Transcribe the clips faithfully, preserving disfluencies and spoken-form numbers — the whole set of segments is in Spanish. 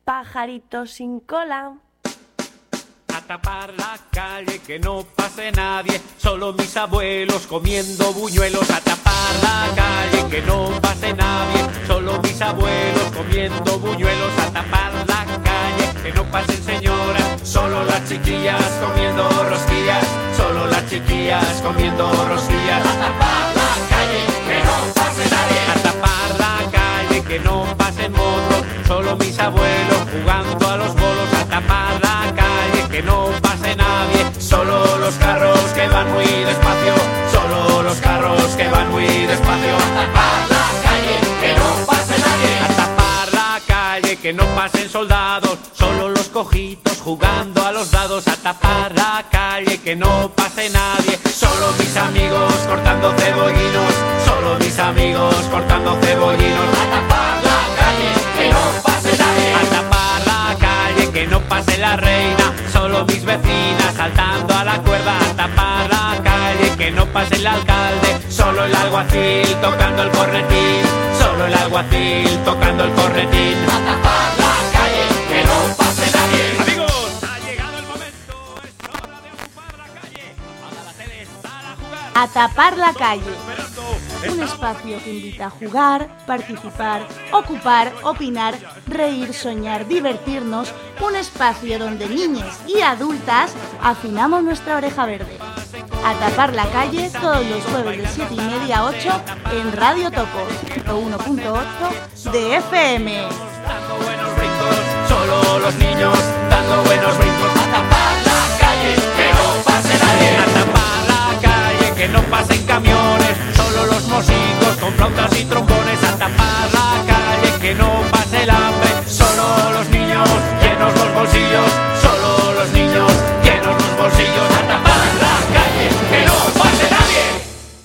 pajarito sin cola. A tapar la calle, que no pase nadie, solo mis abuelos comiendo buñuelos. A tapar la calle, que no pase nadie, solo mis abuelos comiendo buñuelos. A tapar la calle, que no pasen señoras, solo las chiquillas comiendo rosquillas, solo las chiquillas comiendo rosquillas. A tapar la calle, que no pase nadie. A tapar la calle, que no pasen motos, solo mis abuelos jugando a los bolos. A tapar la calle, que no pase nadie, solo los carros que van muy despacio, solo los carros que van muy despacio. A tapar la calle, que no pase nadie. A tapar la calle, que no pasen soldados, solo los cojitos jugando a los dados. A tapar la calle, que no pase nadie, solo mis amigos cortando cebollinos, solo mis amigos cortando cebollinos. A tapar la calle, que no pase nadie. A tapar la calle, que no pase la reina, solo mis vecinas saltando a la cuerda. A tapar la calle, que no pase el alcalde, solo el alguacil tocando el cornetín, solo el alguacil tocando el cornetín. A tapar la calle, que no pase nadie. Amigos, ha llegado el momento, es hora de ocupar la calle. Apaga la tele, sal a jugar. A tapar la calle. Un espacio que invita a jugar, participar, ocupar, opinar, reír, soñar, divertirnos. Un espacio donde niñas y adultas afinamos nuestra oreja verde. A tapar la calle todos los jueves de siete y media a ocho en Radio Topo, ciento uno punto ocho de F M. Dando buenos brincos, solo los niños dando buenos brincos. A tapar la calle, que no pase nadie. A tapar la calle, que no pasen camiones, solo los músicos con flautas y trombones. A tapar la calle, que no pase el hambre, solo los niños llenos los bolsillos, solo los niños llenos los bolsillos. A tapar la calle, que no pase nadie.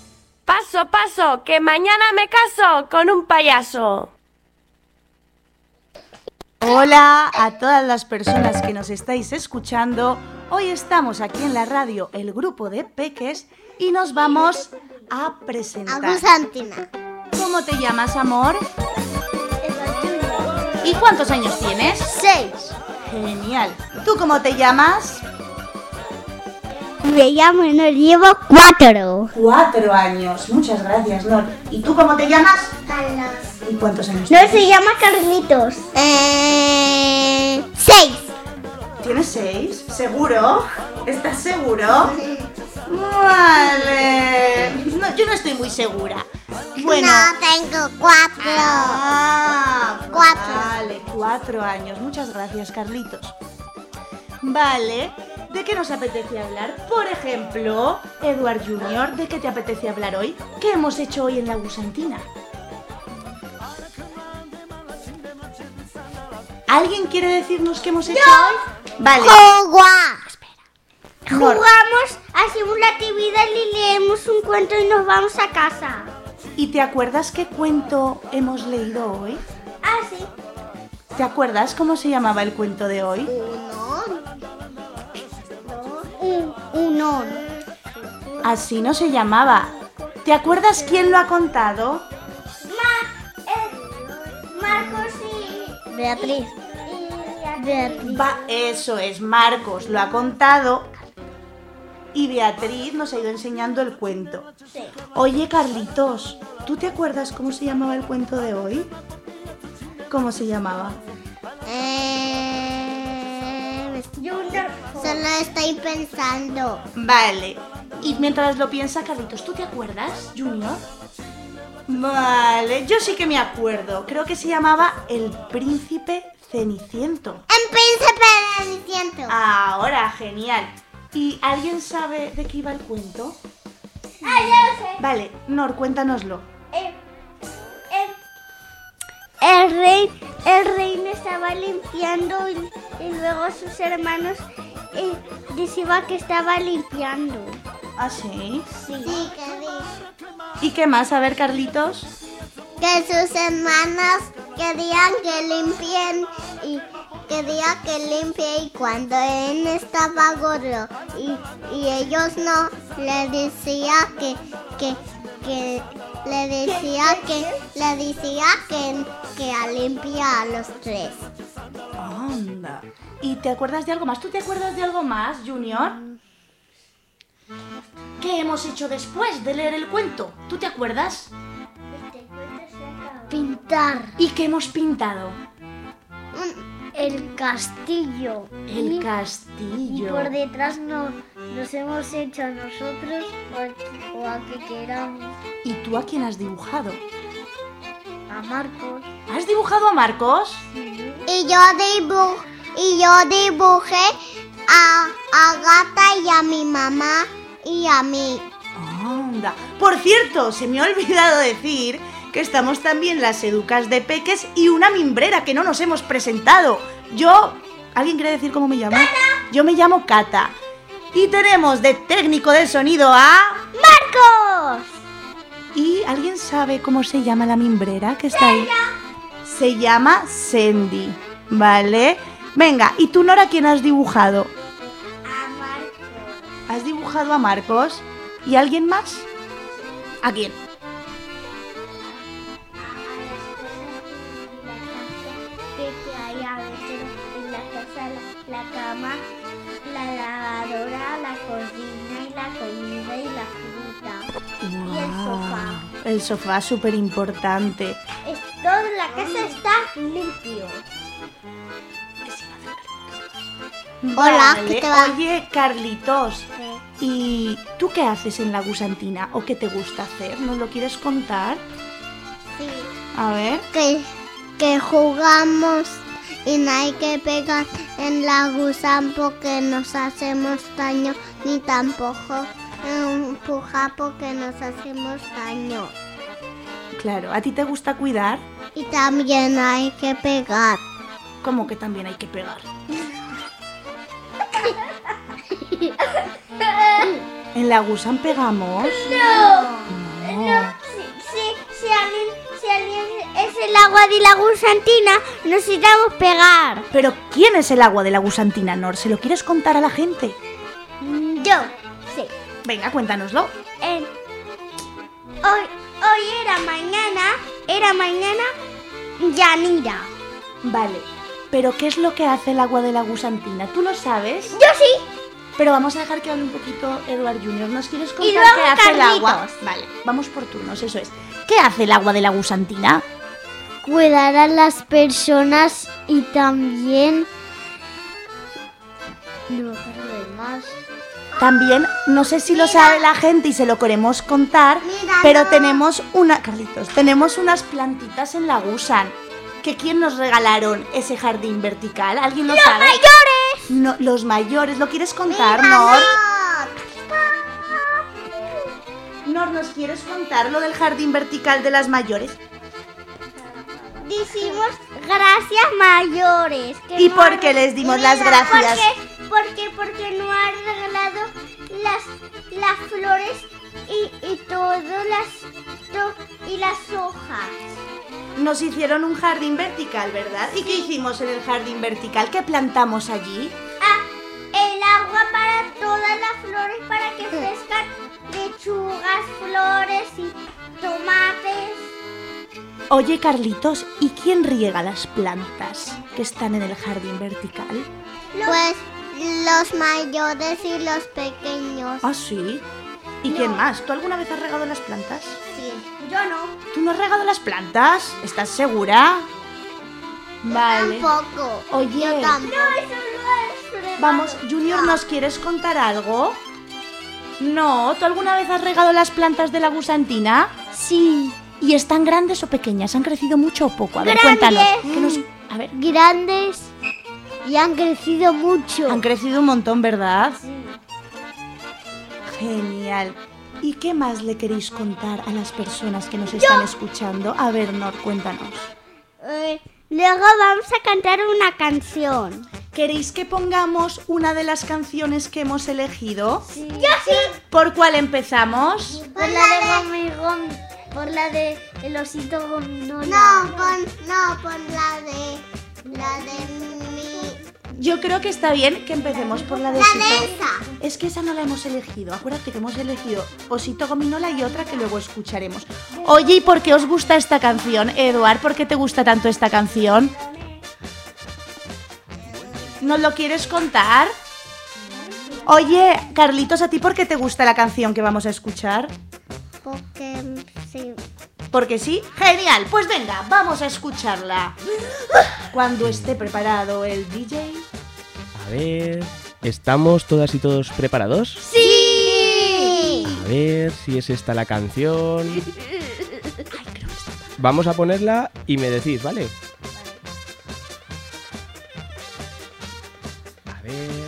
Paso, paso, que mañana me caso con un payaso. Hola a todas las personas que nos estáis escuchando. Hoy estamos aquí en la radio, el grupo de peques, y nos vamos a presentar. Agusantina. ¿Cómo te llamas, amor? ¿Y cuántos años tienes? Seis. Genial. ¿Tú cómo te llamas? Me llamo Nor, llevo cuatro. Cuatro años. Muchas gracias, Nor. ¿Y tú cómo te llamas? Carlos. ¿Y cuántos años No, tienes? se llama Carlitos. Eh, seis. ¿Tienes seis? ¿Seguro? ¿Estás seguro? Vale. No, yo no estoy muy segura. Bueno. No, tengo cuatro. Ah, Cuatro. Vale, cuatro años. Muchas gracias, Carlitos. Vale. ¿De qué nos apetece hablar? Por ejemplo, Eduard Junior, ¿de qué te apetece hablar hoy? ¿Qué hemos hecho hoy en la gusantina? ¿Alguien quiere decirnos qué hemos hecho ¡Yo! hoy? Vale. Jugar. Espera. Nor, Jugamos, hacemos la actividad y leemos un cuento y nos vamos a casa. ¿y te acuerdas qué cuento hemos leído hoy? Ah, sí. ¿Te acuerdas cómo se llamaba el cuento de hoy? Uno. Un, uno. Así no se llamaba. ¿Te acuerdas quién lo ha contado? Ma, eh, Marcos y... Beatriz. Y, y Beatriz. Va, eso es, Marcos lo ha contado y Beatriz nos ha ido enseñando el cuento. Sí. Oye, Carlitos, ¿tú te acuerdas cómo se llamaba el cuento de hoy? ¿Cómo se llamaba? Eh, solo estoy pensando. Vale. Y mientras lo piensa, Carlitos, ¿tú te acuerdas, Junior? Vale, yo sí que me acuerdo. Creo que se llamaba El Príncipe Ceniciento. El príncipe Ceniciento. Ahora, genial. ¿Y alguien sabe de qué iba el cuento? Ah, ya lo sé. Vale, Nor, cuéntanoslo. Eh, eh, el rey, el rey me estaba limpiando y, y luego sus hermanos eh, decían que estaba limpiando. ¿Ah, sí? Sí. Sí, que dice. ¿Y qué más? A ver, Carlitos. Que sus hermanas querían que limpien y quería que limpie y cuando él estaba gordo y, y ellos no, le decía que, que, que le decía que le decía que, que a limpiar a los tres. Anda. ¿Y te acuerdas de algo más? ¿Tú te acuerdas de algo más, Junior? ¿Qué hemos hecho después de leer el cuento? ¿Tú te acuerdas? Pintar ¿Y qué hemos pintado? el castillo. El Y- castillo. Y por detrás no, nos hemos hecho a nosotros o a, o a que queramos. ¿Y tú a quién has dibujado? A Marcos. ¿Has dibujado a Marcos? Y yo, dibu y yo dibujé a, a Gata y a mi mamá y a mí. Anda. Por cierto, se me ha olvidado decir que estamos también las educas de Peques y una mimbrera que no nos hemos presentado. Yo... ¿Alguien quiere decir cómo me llamo? ¡Cata! Yo me llamo Cata. Y tenemos de técnico de sonido a... ¡Marcos! ¿Y alguien sabe cómo se llama la mimbrera que está ahí? Se llama Sandy, ¿vale? Venga, ¿y tú, Nora, quién has dibujado? A Marcos. ¿Has dibujado a Marcos? ¿Y alguien más? ¿A quién? Que hay adentro en la casa, la, la cama, la lavadora, la cocina y la comida y la fruta. Y el sofá. El sofá, súper importante. Es, toda la casa está limpio. Hola, Vale. ¿qué te va? Oye, Carlitos, ¿y tú qué haces en la gusantina? ¿O qué te gusta hacer? ¿Nos lo quieres contar? Sí. A ver. Que, que jugamos y no hay que pegar en la gusán porque nos hacemos daño, ni tampoco empujar porque nos hacemos daño. Claro, ¿a ti te gusta cuidar? Y también hay que pegar. ¿Cómo que también hay que pegar? ¿En la gusan pegamos? No, No. Si, si, si, alguien, si alguien es el agua de la gusantina, necesitamos pegar. ¿Pero quién es el agua de la gusantina, Nor? ¿Se lo quieres contar a la gente? Yo, sí. Venga, cuéntanoslo. En- hoy, hoy era mañana, era mañana Yanira. Vale, pero ¿qué es lo que hace el agua de la gusantina? ¿Tú lo sabes? Yo sí. Pero vamos a dejar que hable un poquito Eduard Junior. ¿Nos quieres contar Y luego qué hace el Carlitos. agua? Vale, vamos por turnos, eso es. ¿Qué hace el agua de la gusantina? Cuidar a las personas y también... No me acuerdo de más. También, no sé si lo sabe la gente y se lo queremos contar, Mira, pero no. tenemos una... Carlitos, tenemos unas plantitas en la gusan. ¿Que quién nos regalaron ese jardín vertical? ¿Alguien lo sabe? ¡Mayores! No, los mayores. ¿Lo quieres contar, Nor? Nor, ¿nos quieres contar lo del jardín vertical de las mayores? Decimos gracias mayores. que ¿Y no por ha- qué les dimos Mira, las gracias? Porque, porque, porque no ha regalado las, las flores y, y todo las to- y las hojas. Nos hicieron un jardín vertical, ¿verdad? ¿Y qué hicimos en el jardín vertical? ¿Qué plantamos allí? Ah, el agua para todas las flores para que crezcan lechugas, flores y tomates. Oye, Carlitos, ¿y quién riega las plantas que están en el jardín vertical? Pues los mayores y los pequeños. ¿Ah, sí? ¿Y quién más? ¿Tú alguna vez has regado las plantas? Sí, yo no. ¿Tú no has regado las plantas? ¿Estás segura? Vale. Tampoco. Oye. Yo tampoco. No, eso no es regalo. Vamos, Junior, ¿nos quieres contar algo? No, ¿tú alguna vez has regado las plantas de la gusantina? Sí. ¿Y están grandes o pequeñas? ¿Han crecido mucho o poco? A ver, Grandes. cuéntanos. ¿Qué nos- A ver. Grandes y han crecido mucho. Han crecido un montón, ¿verdad? Sí. Genial. ¿Y qué más le queréis contar a las personas que nos están escuchando? A ver, Nor, cuéntanos. Eh, luego vamos a cantar una canción. ¿Queréis que pongamos una de las canciones que hemos elegido? Sí. Yo sí. ¿Por cuál empezamos? Por la de Gomigón. Por la de el osito gominola. No, pon, no, pon la de la de mi. Yo creo que está bien que empecemos por la de La Osito. de esa. Es que esa no la hemos elegido. Acuérdate que hemos elegido Osito Gominola y otra que luego escucharemos. Oye, ¿y por qué os gusta esta canción, Eduard? ¿Por qué te gusta tanto esta canción? ¿Nos lo quieres contar? Oye, Carlitos, ¿a ti por qué te gusta la canción que vamos a escuchar? Porque sí. ¿Porque sí? Genial, pues venga, vamos a escucharla. Cuando esté preparado el D J. A ver, ¿estamos todas y todos preparados? ¡Sí! A ver si es esta la canción. Vamos a ponerla y me decís, ¿vale? A ver...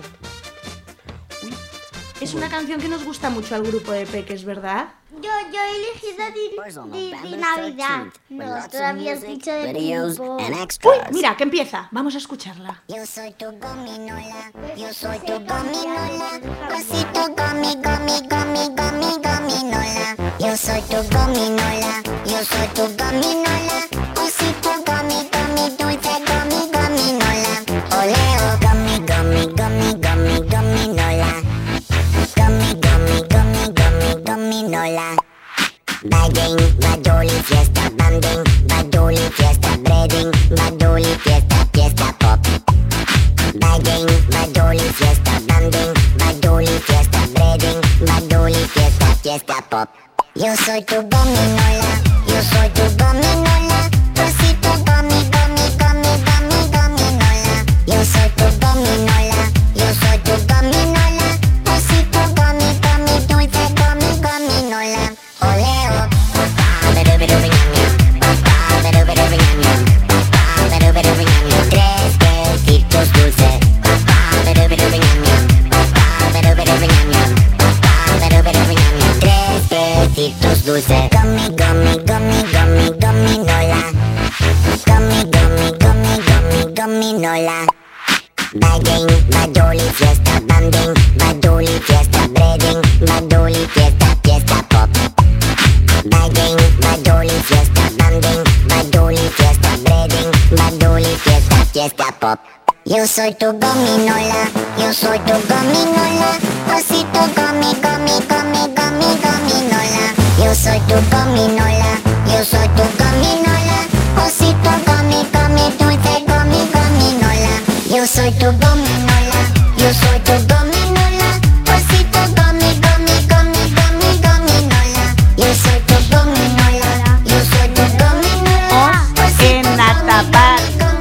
Es una canción que nos gusta mucho al grupo de Peques, ¿verdad? Yo, yo he elegido de, de, de Navidad. No, todavía has dicho de tiempo. Uy, mira, que empieza. Vamos a escucharla. Yo soy tu gominola, yo soy tu gominola, cosito gomi, gomi, gomi, gomi, gominola. Yo soy tu gominola, yo soy tu gominola, cosito gomi, gomi, dulce gomi, gominola. Oleo, gomi, gomi, gomi, gomi, gominola. Gomi, gomi, gomi, gomi, gominola. Bading, baduli, fiesta, banding, baduli, fiesta, breading, baduli, fiesta, fiesta, pop. Bading, baduli, fiesta, banding, baduli, fiesta, breading, baduli, fiesta, fiesta, pop. Yo soy tu gominola, yo soy tu gominola, cosito gomi, gomi, gomi, gomi, gominola. Yo soy tu gominola, yo soy tu gominola, cosito gomi, gomi, dulce gomi, gominola. Oleo, papá, beru, beru, ñam, ñam, papá, beru, beru, ñam, ñam, papá, beru, beru, ñam, ñam. Tres besitos dulces, papá, beru, beru, ñam, ñam, papá, beru, beru, ñam, ñam, papá, beru, beru, ñam, ñam. Tres besitos dulces, gomi, gomi, gomi, gomi, gominola, gomi, gomi, gomi, gomi, gominola. Bading, baduli, fiesta, banding, baduli, fiesta, breading, baduli, fiesta, fiesta, pop. Bading, baduli, fiesta, banding, baduli, fiesta, breading, baduli, fiesta, fiesta, pop. Yo soy tu gominola, yo soy tu gominola, cosito gomi, gomi, gomi, gomi, gominola. Yo soy tu gominola, yo soy tu gominola, cosito gomi, gomi, dulce gomi, gominola. Yo soy tu gominola, yo soy tu gominola, cosito gomi, gomi, gomi, gomi, gominola. Yo soy tu gominola, yo soy tu gominola, En Atapar.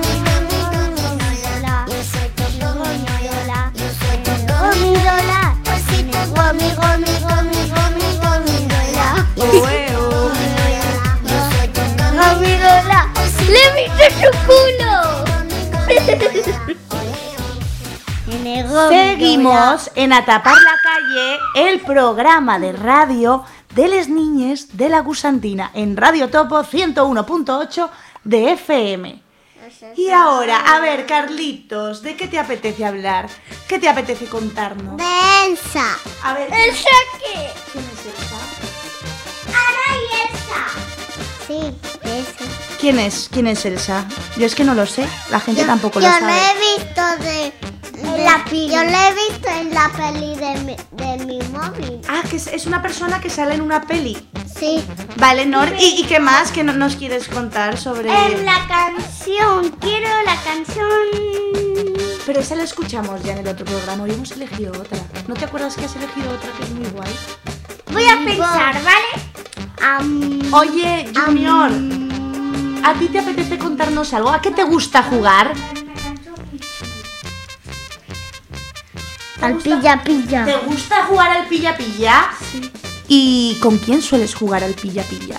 Yo soy tu gominola, yo soy tu gominola, cosito gomi, gomi, gomi, gomi, gominola. Yo soy tu gominola, ¡le he visto su culo! Seguimos en Atapar la Calle, el programa de radio de les niñes de la Gusantina en Radio Topo ciento uno punto ocho de F M. Y ahora, a ver, Carlitos, ¿de qué te apetece hablar? ¿Qué te apetece contarnos? De Elsa. A ver, ¿Elsa qué? ¿quién es Elsa? Ana y Elsa. Sí, Elsa. ¿Quién es? ¿Quién es Elsa? Yo es que no lo sé, la gente Yo- tampoco yo lo sabe. Yo lo he visto de, de la peli. Yo lo he visto en la peli de mi, de mi móvil. Ah, que es, es una persona que sale en una peli. Sí. Vale, Nor, ¿y, y qué más que no, nos quieres contar sobre...? En la canción, quiero la canción. Pero esa la escuchamos ya en el otro programa, hoy hemos elegido otra. ¿No te acuerdas que has elegido otra que es muy guay? Voy a pensar, ¿vale? Am, Oye, Junior, am, ¿a ti te apetece contarnos algo? ¿A qué te gusta jugar? al pilla pilla. ¿Te gusta jugar al pilla-pilla? Sí. ¿Y con quién sueles jugar al pilla-pilla?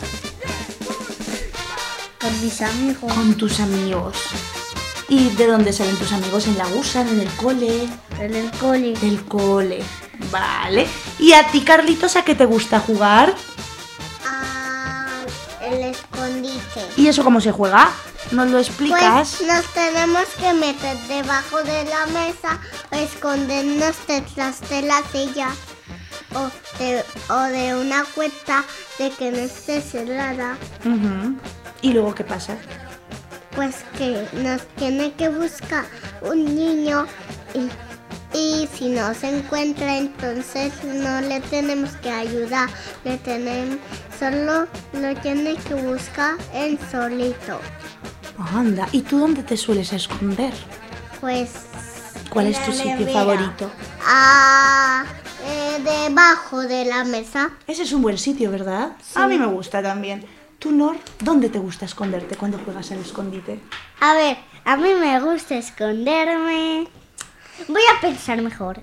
Con mis amigos. Con tus amigos. ¿Y de dónde salen tus amigos? ¿En la Gusan? ¿En el cole? En el cole. Del cole. Vale. ¿Y a ti, Carlitos, a qué te gusta jugar? Ah, el escondite. ¿Y eso cómo se juega? ¿Nos lo explicas? Pues nos tenemos que meter debajo de la mesa o escondernos detrás de la silla o de, o de una puerta de que no esté cerrada. Ujú. ¿Y luego qué pasa? Pues que nos tiene que buscar un niño y, y si no se encuentra entonces no le tenemos que ayudar, le tenemos, solo lo tiene que buscar él solito. Anda, ¿y tú dónde te sueles esconder? Pues ¿Cuál es tu sitio favorito? Ah, eh, debajo de la mesa. Ese es un buen sitio, ¿verdad? Sí. A mí me gusta también. ¿Tú, Nor, dónde te gusta esconderte cuando juegas al escondite? A ver, a mí me gusta esconderme. Voy a pensar mejor.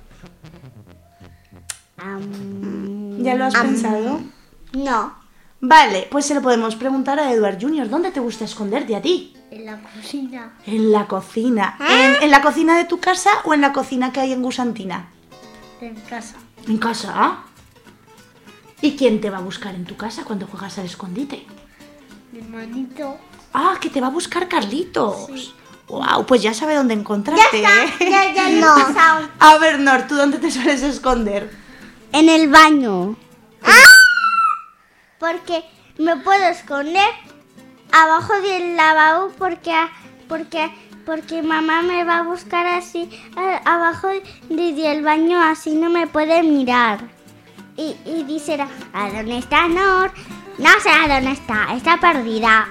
Um, ¿Ya lo has um, pensado? No. Vale, pues se lo podemos preguntar a Edward junior ¿Dónde te gusta esconderte a ti? En la cocina. En la cocina. ¿Eh? ¿En, ¿En la cocina de tu casa o en la cocina que hay en Gusantina? En casa. ¿En casa? ¿Y quién te va a buscar en tu casa cuando juegas al escondite? Mi hermanito. Ah, que te va a buscar Carlitos. Sí. Wow, pues ya sabe dónde encontrarte. Ya está, ¿eh? ya, ya no. A ver, Nor, ¿tú dónde te sueles esconder? En el baño. ¡Ah! Porque me puedo esconder abajo del lavabo porque porque porque mamá me va a buscar así a, abajo de, del baño, así no me puede mirar. Y, y dice, ¿a dónde está Nor? No sé a dónde está, está perdida.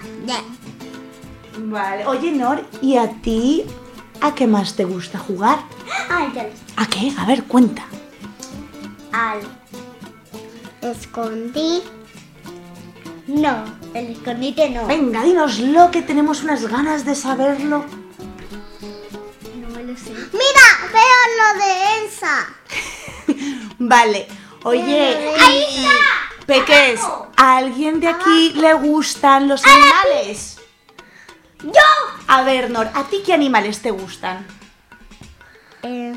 Vale, oye Nor, ¿y a ti a qué más te gusta jugar? Ay, ya lo sé. ¿A qué? A ver, cuenta. Al escondí. No, el escondite no. Venga, dínoslo, que tenemos unas ganas de saberlo. No me lo sé. Mira, veo lo de Elsa. Vale, oye, ¡Ahí está! Peques, ¿a alguien de aquí le gustan los animales? ¡Yo! A ver, Nor, ¿a ti qué animales te gustan? Eh,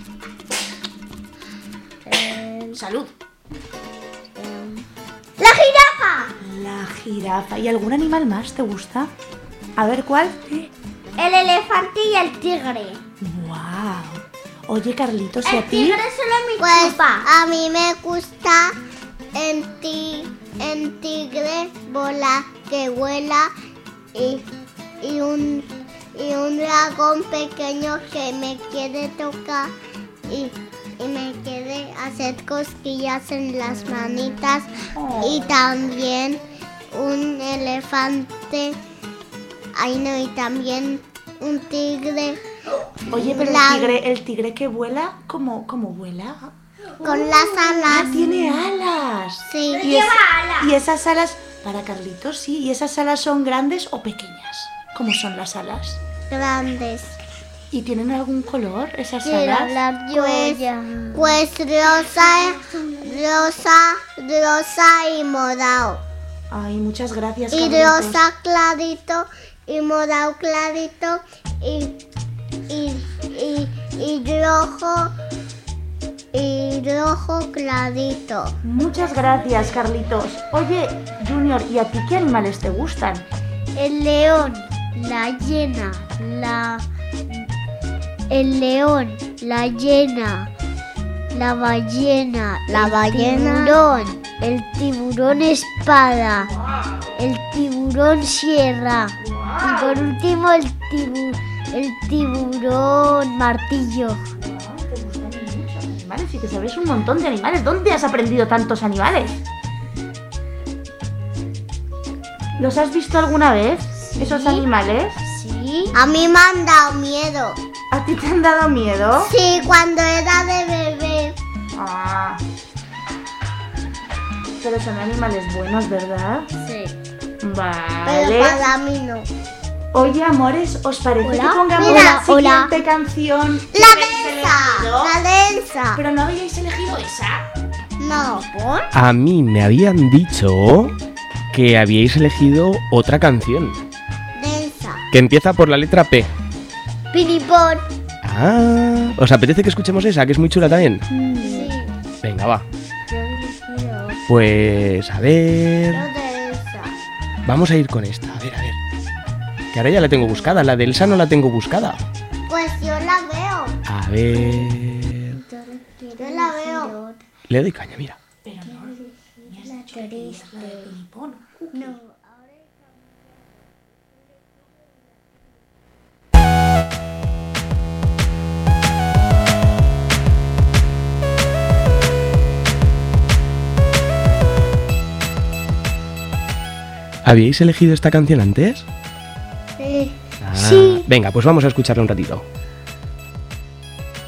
eh, Salud. eh, ¡La jirafa! La jirafa. ¿Y algún animal más te gusta? A ver, ¿cuál? El elefante y el tigre. Wow. Oye, Carlitos, ¿y a El ti? tigre solo me Pues chupa. a mí me gusta el, ti, el tigre bola que vuela y, y, un, y un dragón pequeño que me quiere tocar y, y me quiere hacer cosquillas en las manitas. Oh. Y también un elefante, ay no, y también un tigre. Oye, pero La- el tigre, el tigre que vuela, ¿cómo, cómo vuela? Con las Ah, alas. tiene alas. Sí. Y, es- y esas alas, para Carlitos, sí, ¿y esas alas son grandes o pequeñas? ¿Cómo son las alas? Grandes. ¿Y tienen algún color esas Quiero alas? hablar yo Pues, ya. pues rosa, rosa, rosa y morado. Ay, muchas gracias, Y Carlitos. rosa clarito y morado clarito y, y, y, y rojo y rojo clarito. Muchas gracias, Carlitos. Oye, Junior, ¿y a ti qué animales te gustan? El león, la hiena, la... El león, la hiena, la ballena, La el ballena. tiburón, el tiburón espada, el tiburón sierra y por último el, tibu, el tiburón martillo. Te gustan muchos animales y que sabes un montón de animales. ¿Dónde has aprendido tantos animales? ¿Los has visto alguna vez, esos animales? ¿Sí? A mí me han dado miedo. ¿A ti te han dado miedo? Sí, cuando era de bebé. Ah. Pero son animales buenos, ¿verdad? Sí. Pero Vale. para mí no. Oye, amores, ¿os parece Hola. que pongamos Mira, la hola. siguiente canción? que La habéis densa. elegido? La densa. Pero no habíais elegido esa. No. ¿Por? A mí me habían dicho que habíais elegido otra canción Densa. que empieza por la letra P. Pinipón. Ah, ¿os apetece que escuchemos esa, que es muy chula también? Sí. Venga, va. Yo quiero. Pues a ver... No densa. Vamos a ir con esta, a ver, a ver. Que ahora ya la tengo buscada, la de Elsa no la tengo buscada. Pues yo la veo. A ver... Yo la veo. Le doy caña, mira. Pero no, me has dicho que querías la de Pinipón. No. ¿Habíais elegido esta canción antes? Sí. Ah, Sí. Venga, pues vamos a escucharla un ratito.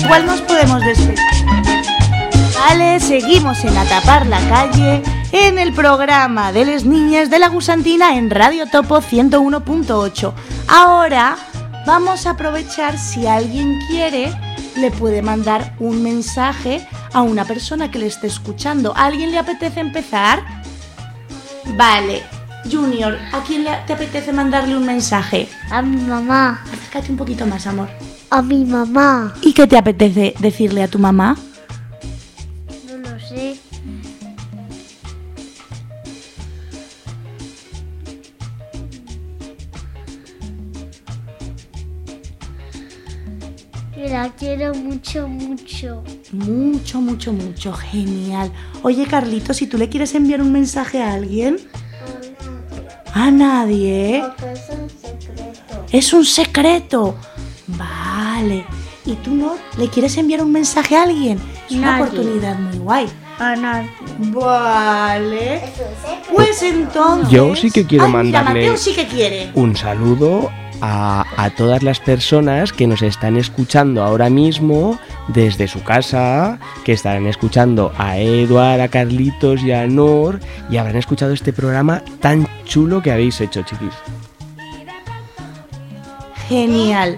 igual nos podemos despedir. Vale, seguimos en A Tapar la Calle, en el programa de las niñas de la Gusantina en Radio Topo ciento uno punto ocho. Ahora vamos a aprovechar, si alguien quiere, le puede mandar un mensaje a una persona que le esté escuchando. ¿A alguien le apetece empezar? Vale, Junior, ¿a quién le, te apetece mandarle un mensaje? A mi mamá. Acércate un poquito más, amor. A mi mamá. ¿Y qué te apetece decirle a tu mamá? No lo sé. Que la quiero mucho, mucho. Mucho, mucho, mucho. Genial. Oye, Carlitos, si tú le quieres enviar un mensaje a alguien... A nadie. Porque es un secreto. Es un secreto. Vale. ¿Y tú no le quieres enviar un mensaje a alguien? Es una Nadie. oportunidad muy guay. A nadie. Vale. Pues entonces... Yo sí que quiero Ay, mira, mandarle- Mateo sí que quiere. Un saludo a, a todas las personas que nos están escuchando ahora mismo desde su casa, que estarán escuchando a Eduard, a Carlitos y a Nor, y habrán escuchado este programa tan chulo que habéis hecho, chiquis. Genial.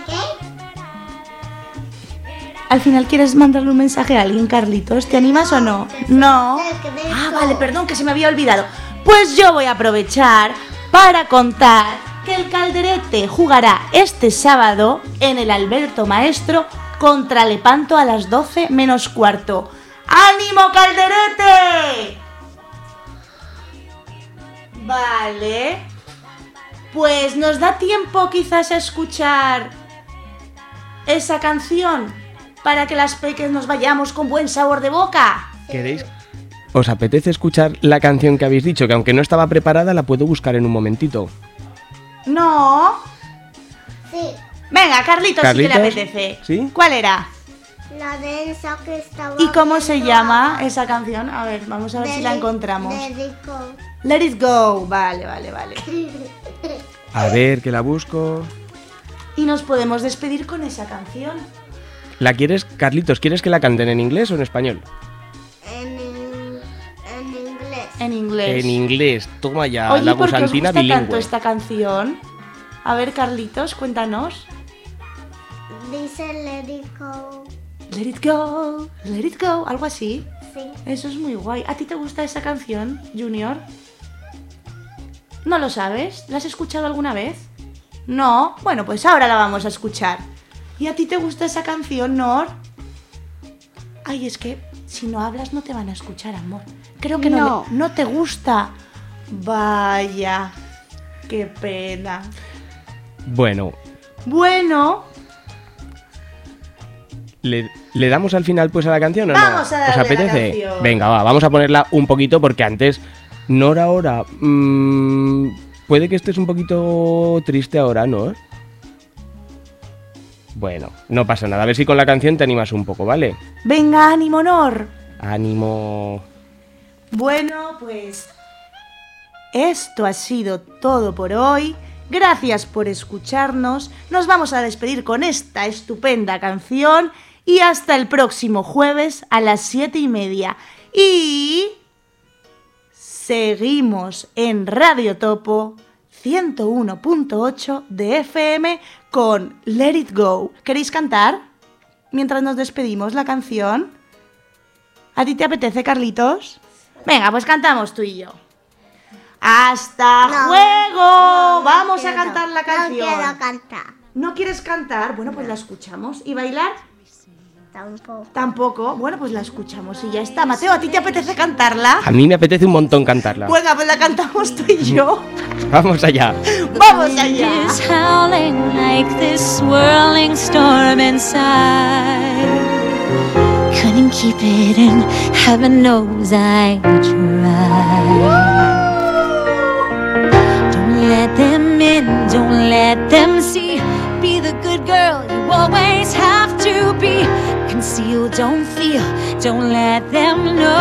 Al final quieres mandarle un mensaje a alguien, Carlitos. ¿Te animas o no? No. Ah, vale, perdón, que se me había olvidado. Pues yo voy a aprovechar para contar que el Calderete jugará este sábado en el Alberto Maestro contra Lepanto a las doce menos cuarto. ¡Ánimo, Calderete! Vale. Pues nos da tiempo quizás a escuchar esa canción para que las peques nos vayamos con buen sabor de boca. ¿Queréis? ¿Os apetece escuchar la canción que habéis dicho? Que aunque no estaba preparada, la puedo buscar en un momentito. No. Sí. Venga, Carlitos, ¿Carlitos? sí que le apetece. ¿Sí? ¿Cuál era? La de esa que estaba. ¿Y cómo se viendo llama ahora. esa canción? A ver, vamos a ver Let si la it- encontramos. let it go. Let it go. Vale, vale, vale. A ver, que la busco. Y nos podemos despedir con esa canción. ¿La quieres, Carlitos? ¿Quieres que la canten en inglés o en español? En, in- en inglés. En inglés. En inglés. Toma ya, Oye, la ¿por qué os gusantina gusta tanto bilingüe. esta canción? A ver, Carlitos, cuéntanos. Dice let it go. Let it go, let it go, algo así. Sí. Eso es muy guay. ¿A ti te gusta esa canción, Junior? ¿No lo sabes? ¿La has escuchado alguna vez? No. Bueno, pues ahora la vamos a escuchar. ¿Y a ti te gusta esa canción, Nor? Ay, es que si no hablas no te van a escuchar, amor. Creo que no, No. le- no te gusta. Vaya, qué pena. Bueno, Bueno, ¿le, le damos al final pues a la canción o Vamos no? a darle ¿Os la apetece? canción. Venga, va, vamos a ponerla un poquito porque antes, Nor ahora, mmm, puede que estés un poquito triste ahora, ¿no? Bueno, no pasa nada, a ver si con la canción te animas un poco, ¿vale? venga, ánimo, Nor. Ánimo. Bueno, pues esto ha sido todo por hoy. Gracias por escucharnos. Nos vamos a despedir con esta estupenda canción y hasta el próximo jueves a las siete y media. Y seguimos en Radio Topo ciento uno punto ocho de F M con Let It Go. ¿Queréis cantar mientras nos despedimos la canción? ¿A ti te apetece, Carlitos? Venga, pues cantamos tú y yo. ¡Hasta No, juego! no, no Vamos quiero, a cantar la canción. No quiero cantar. ¿No quieres cantar? Bueno, pues la escuchamos. ¿Y bailar? Tampoco. Tampoco. Bueno, pues la escuchamos y ya está. Mateo, ¿a ti te apetece cantarla? A mí me apetece un montón cantarla. Venga, pues la cantamos tú y yo. Vamos allá. ¡Vamos allá! is howling like this swirling storm inside. Couldn't keep it in, heaven knows I tried. Don't let them in, don't let them see. Be the good girl you always have to be. Conceal, don't feel, don't let them know.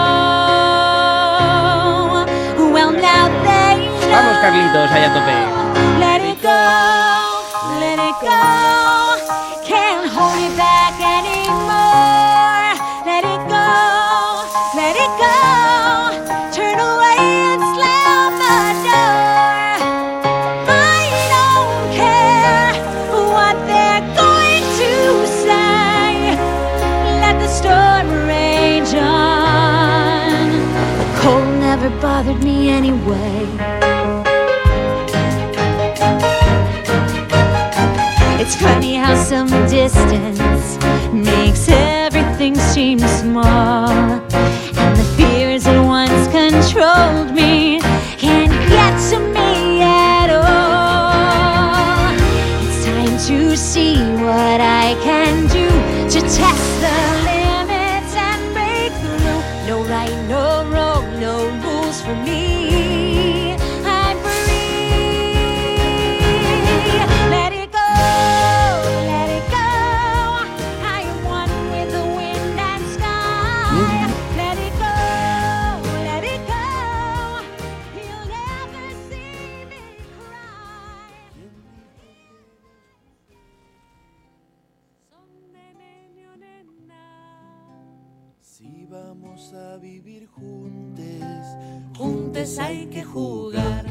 Well, now they know. Vamos, Carlitos, allá a tope. Let it go, let it go. Can't hold it back anymore. never bothered me anyway. It's funny how some distance makes everything seem small, and the fears that once controlled me can't get to me at all. It's time to see what I can do to test the limits and break through. No right, no wrong, no rules for me. I'm free. Let it go, let it go. I am one with the wind and sky. Let it go, let it go. You'll never see me cry. Si vamos a vivir juntos, juntos hay que jugar.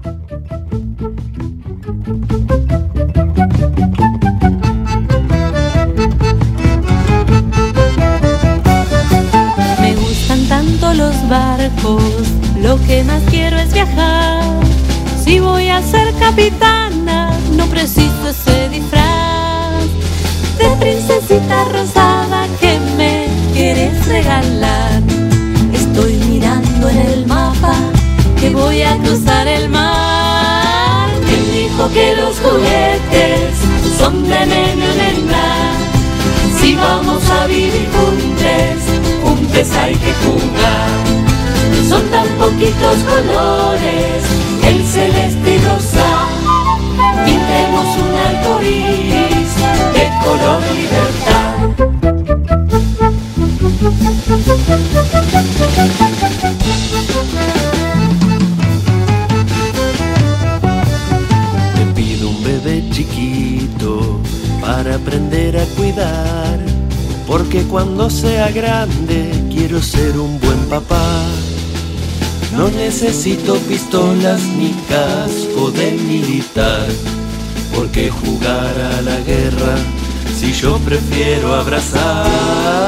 Me gustan tanto los barcos, lo que más quiero es viajar. Si voy a ser capitana, no preciso ese disfraz de princesita rosada que me quieres regalar. Estoy mirando en el mapa que voy a cruzar el mar. ¿Quién dijo que los juguetes son de nene o nena? Si vamos a vivir juntos, juntos hay que jugar. Son tan poquitos colores, el celeste y rosa. Pintemos un arco iris de color libertad. Te pido un bebé chiquito para aprender a cuidar, porque cuando sea grande quiero ser un buen papá. No necesito pistolas ni casco de militar, porque jugar a la guerra si yo prefiero abrazar.